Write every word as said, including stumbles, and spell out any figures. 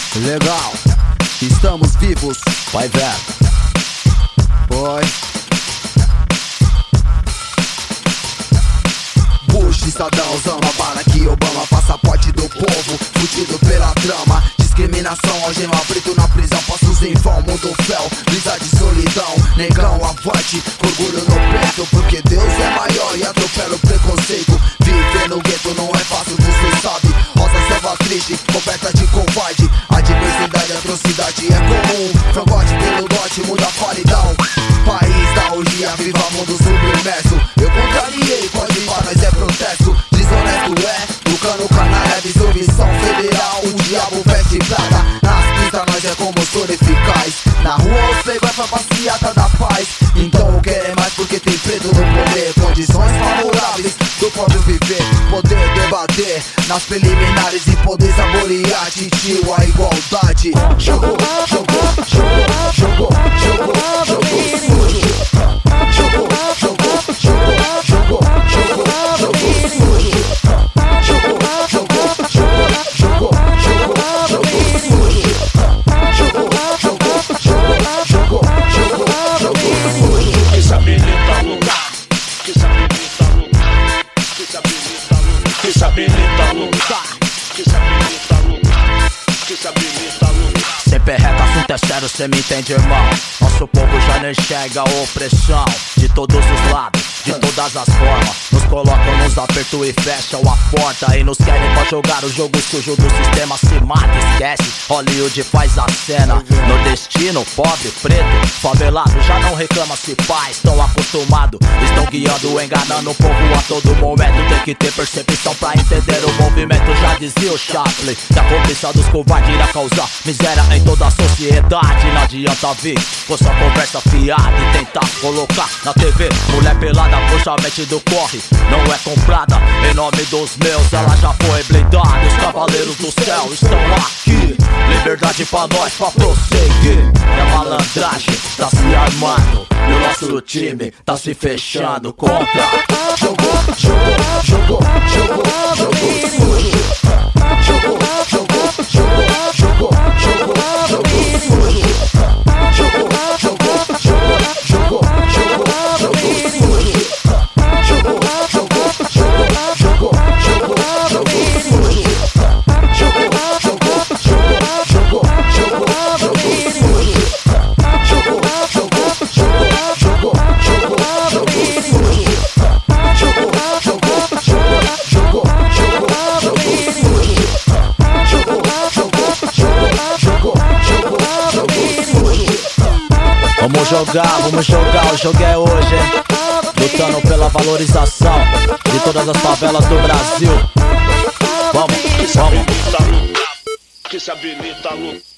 Legal, estamos vivos. Vai ver. Foi. Bush e Saddam usando a bala que Obama, passaporte do povo, fudido pela trama. Discriminação, algema preto na prisão, passos em vão, mundo fel, brisa de solidão. Negão avante, orgulho no peito, porque Deus é maior e atropela o preconceito. Viver no gueto não é fácil, você sabe. Rosa selva triste, coberta de covarde. A diversidade, a atrocidade é comum. Frangote pelo norte, muda a qualidade. País da orgia, viva mundo submerso. Eu contrariei, pode ir pra nós é protesto. Desonesto é, Lucano canalha, é dissolução federal. O diabo veste prata, nas pistas nós é combustor eficaz. Na rua os playboy pra passeata da paz. Então o querer mais porque tem preto no poder. Condições favoráveis do próprio viver. Poder debater nas preliminares e poder saborear titio a igualdade. Jogou, jogou, jogou, jogou, jogou, jogou sujo. Jogou, jogou, jogou, jogou, jogou, jogou sujo. Jogou, jogou, jogou, jogou, jogou, jogou sujo. Jogou, jogou, jogou, jogou, jogou, jogou sujo. Que sabeleta louca, que sabeleta louca, que sabeleta louca, que sabeleta louca, que sabeleta louca, que sabeleta louca. Sem perreca, assunto é sério, cê me entende, irmão. Nosso povo já não enxerga a opressão de todos os lados, de todas as formas. Nos colocam nos apertos e fecham a porta. E nos querem pra jogar o jogo sujo do sistema. Se mata, esquece, Hollywood faz a cena. Nordestino, pobre, preto, favelado já não reclama se pá, estão acostumados. Estão guiando, enganando o povo a todo momento. Tem que ter percepção pra entender o movimento. Já dizia o Chaplin, que a cobiça dos covardes irá causar miséria em toda a sociedade. Não adianta vir com sua conversa fiada e tentar colocar na T V mulher pelada, puxa a mente do corre. Não é comprada em nome dos meus, ela já foi blindada. Os cavaleiros do céu estão aqui. Liberdade pra nós, pra prosseguir. E a malandragem tá se armando e o nosso time tá se fechando contra. Jogou, jogou, jogou, jogou, jogou sujo. Jogou, jogou, jogou, jogou, jogou, jogou sujo. Jogou, jogou, jogou, jogou, jogou, jogou sujo. Jogou, jogou, jogou, jogou, jogou, jogou sujo. Jogou, jogou, jogou, jogou, jogou, jogou sujo. Jogou, jogou, jogou, jogou, jogou, jogou sujo. Jogou, jogou, jogou, jogou, jogou, jogou sujo. Jogou, jogou, jogou, jogou, jogou, jogou sujo. Vamos jogar, vamos jogar, o jogo é hoje, hein? Lutando pela valorização de todas as favelas do Brasil. Vamos, que vamos. sabeleta louca, que sabeleta louca.